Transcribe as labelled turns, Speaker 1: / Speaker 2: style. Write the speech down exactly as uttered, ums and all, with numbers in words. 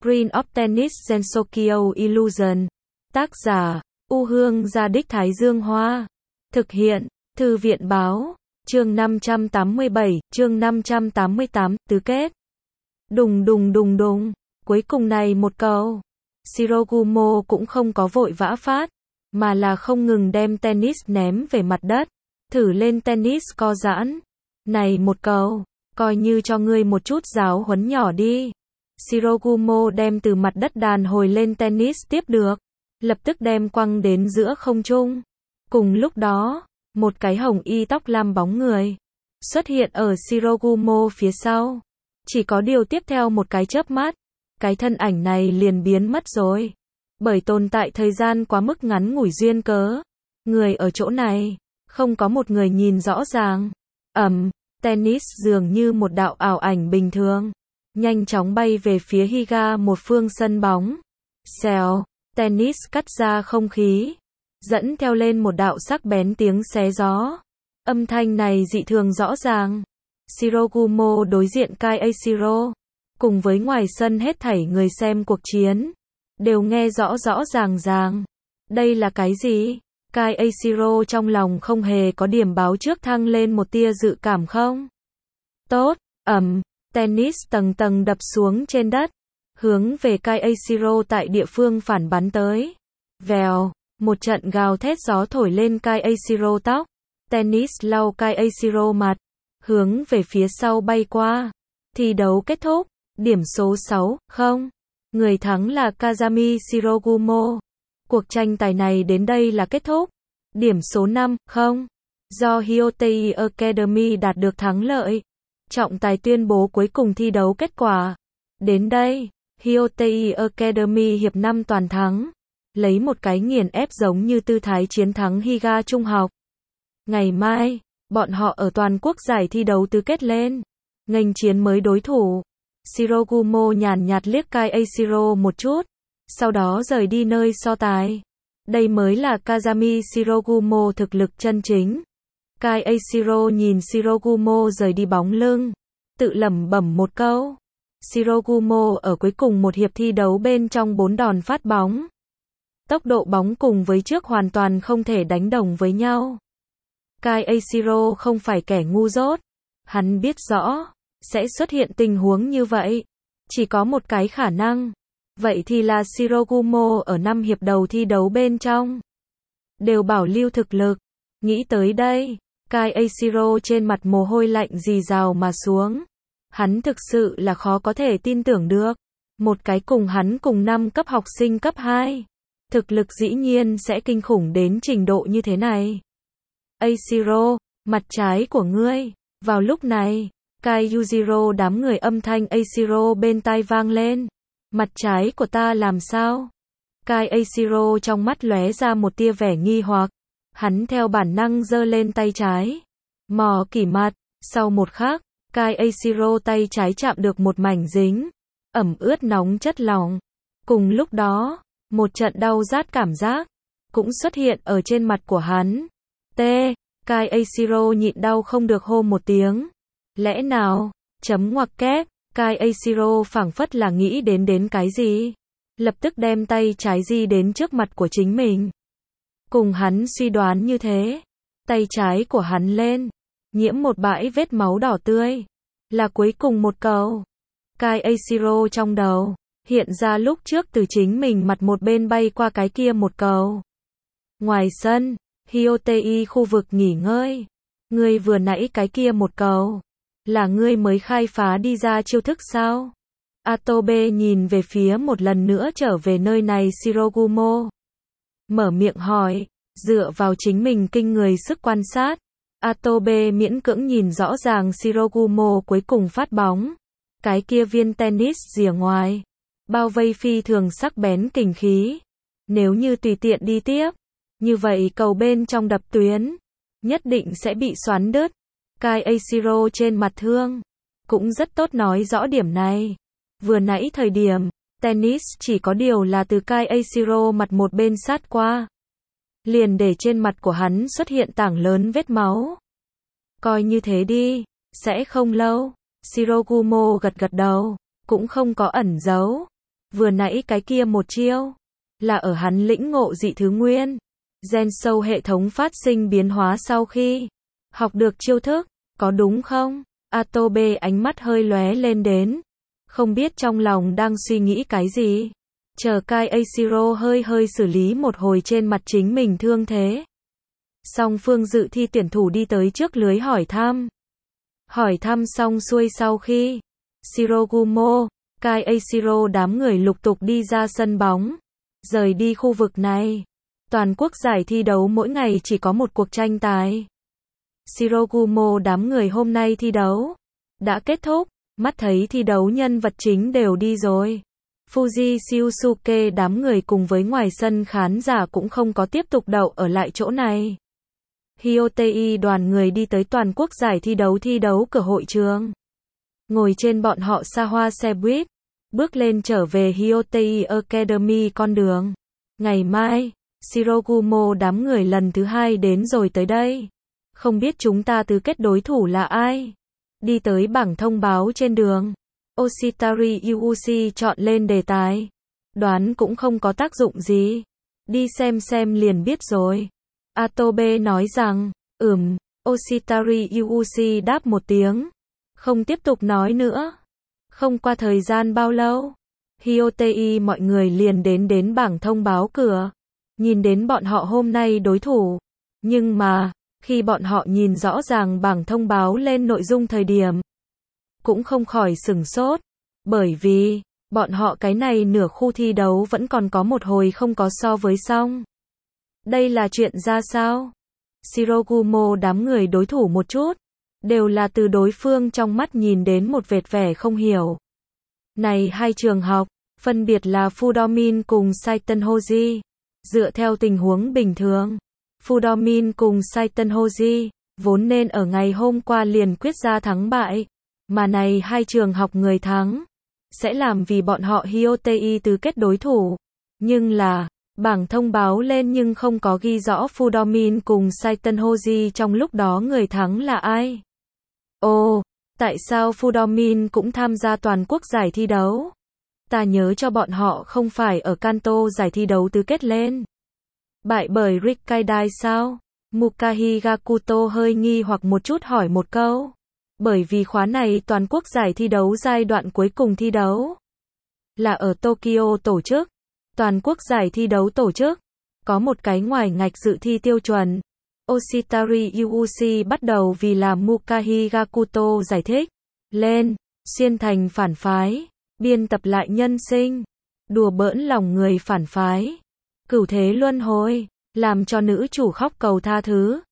Speaker 1: Screen of Tennis Gensokyo Illusion. Tác giả, U Hương Gia Đích Thái Dương Hoa. Thực hiện, Thư viện Báo. Chương năm trăm tám mươi bảy, chương năm trăm tám mươi tám, tứ kết. Đùng đùng đùng đùng, cuối cùng này một cầu. Shirogumo cũng không có vội vã phát, mà là không ngừng đem tennis ném về mặt đất, thử lên tennis co giãn. Này một cầu, coi như cho ngươi một chút giáo huấn nhỏ đi. Shirogumo đem từ mặt đất đàn hồi lên tennis tiếp được, lập tức đem quăng đến giữa không trung. Cùng lúc đó, một cái hồng y tóc lam bóng người xuất hiện ở Shirogumo phía sau. Chỉ có điều tiếp theo một cái chớp mắt, cái thân ảnh này liền biến mất rồi. Bởi tồn tại thời gian quá mức ngắn ngủi duyên cớ, người ở chỗ này không có một người nhìn rõ ràng. Ầm, tennis dường như một đạo ảo ảnh bình thường, nhanh chóng bay về phía Higa một phương sân bóng. Xèo, tennis cắt ra không khí, dẫn theo lên một đạo sắc bén tiếng xé gió. Âm thanh này dị thường rõ ràng. Shirogumo đối diện Kai Eishiro, cùng với ngoài sân hết thảy người xem cuộc chiến, đều nghe rõ rõ ràng ràng. Đây là cái gì? Kai Eishiro trong lòng không hề có điểm báo trước thăng lên một tia dự cảm không? Tốt, ầm, tennis tầng tầng đập xuống trên đất, hướng về Kai Eishiro tại địa phương phản bắn tới. Vèo, một trận gào thét gió thổi lên Kai Eishiro tóc, tennis lau Kai Eishiro mặt, hướng về phía sau bay qua. Thi đấu kết thúc, điểm số sáu không. Người thắng là Kazami Shirogumo. Cuộc tranh tài này đến đây là kết thúc. Điểm số năm không. Do Hyotei Academy đạt được thắng lợi. Trọng tài tuyên bố cuối cùng thi đấu kết quả. Đến đây, Hyotei Academy hiệp năm toàn thắng, lấy một cái nghiền ép giống như tư thái chiến thắng Higa Trung học. Ngày mai, bọn họ ở toàn quốc giải thi đấu tứ kết lên, nghênh chiến mới đối thủ. Shirogumo nhàn nhạt liếc Kai Eishiro một chút, sau đó rời đi nơi so tài. Đây mới là Kazami Shirogumo thực lực chân chính. Kai Eishiro nhìn Shirogumo rời đi bóng lưng, tự lẩm bẩm một câu. Shirogumo ở cuối cùng một hiệp thi đấu bên trong bốn đòn phát bóng. Tốc độ bóng cùng với trước hoàn toàn không thể đánh đồng với nhau. Kai Eishiro không phải kẻ ngu dốt. Hắn biết rõ, sẽ xuất hiện tình huống như vậy. Chỉ có một cái khả năng. Vậy thì là Shirogumo ở năm hiệp đầu thi đấu bên trong đều bảo lưu thực lực. Nghĩ tới đây, Kai Eishiro trên mặt mồ hôi lạnh rì rào mà xuống. Hắn thực sự là khó có thể tin tưởng được. Một cái cùng hắn cùng năm cấp học sinh cấp hai. Thực lực dĩ nhiên sẽ kinh khủng đến trình độ như thế này. Eishiro, mặt trái của ngươi. Vào lúc này, Kai Yujiro đám người âm thanh Eishiro bên tai vang lên. Mặt trái của ta làm sao? Kai Eishiro trong mắt lóe ra một tia vẻ nghi hoặc. Hắn theo bản năng giơ lên tay trái. Mò kỷ mặt, sau một khắc, Kai Eishiro tay trái chạm được một mảnh dính, ẩm ướt nóng chất lỏng. Cùng lúc đó, một trận đau rát cảm giác cũng xuất hiện ở trên mặt của hắn. T. Kai Eishiro nhịn đau không được hô một tiếng. Lẽ nào? Chấm ngoặc kép. Kai Eishiro phảng phất là nghĩ đến đến cái gì, lập tức đem tay trái di đến trước mặt của chính mình. Cùng hắn suy đoán như thế, tay trái của hắn lên, nhiễm một bãi vết máu đỏ tươi, là cuối cùng một cầu. Kai Eishiro trong đầu hiện ra lúc trước từ chính mình mặt một bên bay qua cái kia một cầu. Ngoài sân, Hyotei khu vực nghỉ ngơi. Ngươi vừa nãy cái kia một cầu, là ngươi mới khai phá đi ra chiêu thức sao? Atobe nhìn về phía một lần nữa trở về nơi này Shirogumo. Mở miệng hỏi, dựa vào chính mình kinh người sức quan sát. Atobe miễn cưỡng nhìn rõ ràng Shirogumo cuối cùng phát bóng. Cái kia viên tennis rìa ngoài, bao vây phi thường sắc bén kình khí. Nếu như tùy tiện đi tiếp, như vậy cầu bên trong đập tuyến, nhất định sẽ bị xoắn đứt. Kai Eishiro trên mặt thương, cũng rất tốt nói rõ điểm này. Vừa nãy thời điểm, tennis chỉ có điều là từ Kai Eishiro mặt một bên sát qua, liền để trên mặt của hắn xuất hiện tảng lớn vết máu. Coi như thế đi, sẽ không lâu. Shirogumo gật gật đầu, cũng không có ẩn giấu. Vừa nãy cái kia một chiêu, là ở hắn lĩnh ngộ dị thứ nguyên. Gen sâu hệ thống phát sinh biến hóa sau khi học được chiêu thức, có đúng không? Atobe ánh mắt hơi lóe lên đến. Không biết trong lòng đang suy nghĩ cái gì. Chờ Kai Eiichiro hơi hơi xử lý một hồi trên mặt chính mình thương thế. Song phương dự thi tuyển thủ đi tới trước lưới hỏi thăm. Hỏi thăm xong xuôi sau khi Shirogumo, Kai Eiichiro đám người lục tục đi ra sân bóng, rời đi khu vực này. Toàn quốc giải thi đấu mỗi ngày chỉ có một cuộc tranh tài. Shirogumo đám người hôm nay thi đấu đã kết thúc, mắt thấy thi đấu nhân vật chính đều đi rồi. Fuji Shiosuke đám người cùng với ngoài sân khán giả cũng không có tiếp tục đậu ở lại chỗ này. Hyotei đoàn người đi tới toàn quốc giải thi đấu thi đấu cửa hội trường. Ngồi trên bọn họ xa hoa xe buýt, bước lên trở về Hyotei Academy con đường. Ngày mai, Shirogumo đám người lần thứ hai đến rồi tới đây. Không biết chúng ta tứ kết đối thủ là ai? Đi tới bảng thông báo trên đường. Oshitari Yuuchi chọn lên đề tài. Đoán cũng không có tác dụng gì. Đi xem xem liền biết rồi. Atobe nói rằng, ừm, Oshitari Yuuchi đáp một tiếng. Không tiếp tục nói nữa. Không qua thời gian bao lâu, Hyotei mọi người liền đến đến bảng thông báo cửa. Nhìn đến bọn họ hôm nay đối thủ. Nhưng mà, khi bọn họ nhìn rõ ràng bảng thông báo lên nội dung thời điểm, cũng không khỏi sửng sốt. Bởi vì, bọn họ cái này nửa khu thi đấu vẫn còn có một hồi không có so với xong. Đây là chuyện ra sao? Shirogumo đám người đối thủ một chút, đều là từ đối phương trong mắt nhìn đến một vệt vẻ không hiểu. Này hai trường học, phân biệt là Fudomin cùng Saitenhoji. Dựa theo tình huống bình thường, Fudomin cùng Saitenhoji vốn nên ở ngày hôm qua liền quyết ra thắng bại, mà này hai trường học người thắng sẽ làm vì bọn họ Hyotei tứ kết đối thủ. Nhưng là, bảng thông báo lên nhưng không có ghi rõ Fudomin cùng Saitenhoji trong lúc đó người thắng là ai. Ồ, tại sao Fudomin cũng tham gia toàn quốc giải thi đấu? Ta nhớ cho bọn họ không phải ở Kanto giải thi đấu tứ kết lên. Bại bởi Rikkaidai sao? Mukahi Gakuto hơi nghi hoặc một chút hỏi một câu. Bởi vì khóa này toàn quốc giải thi đấu giai đoạn cuối cùng thi đấu là ở Tokyo tổ chức. Toàn quốc giải thi đấu tổ chức có một cái ngoài ngạch dự thi tiêu chuẩn. Oshitari Yuuchi bắt đầu vì là Mukahi Gakuto giải thích. Lên, xuyên thành phản phái, biên tập lại nhân sinh, đùa bỡn lòng người phản phái, cửu thế luân hồi, làm cho nữ chủ khóc cầu tha thứ.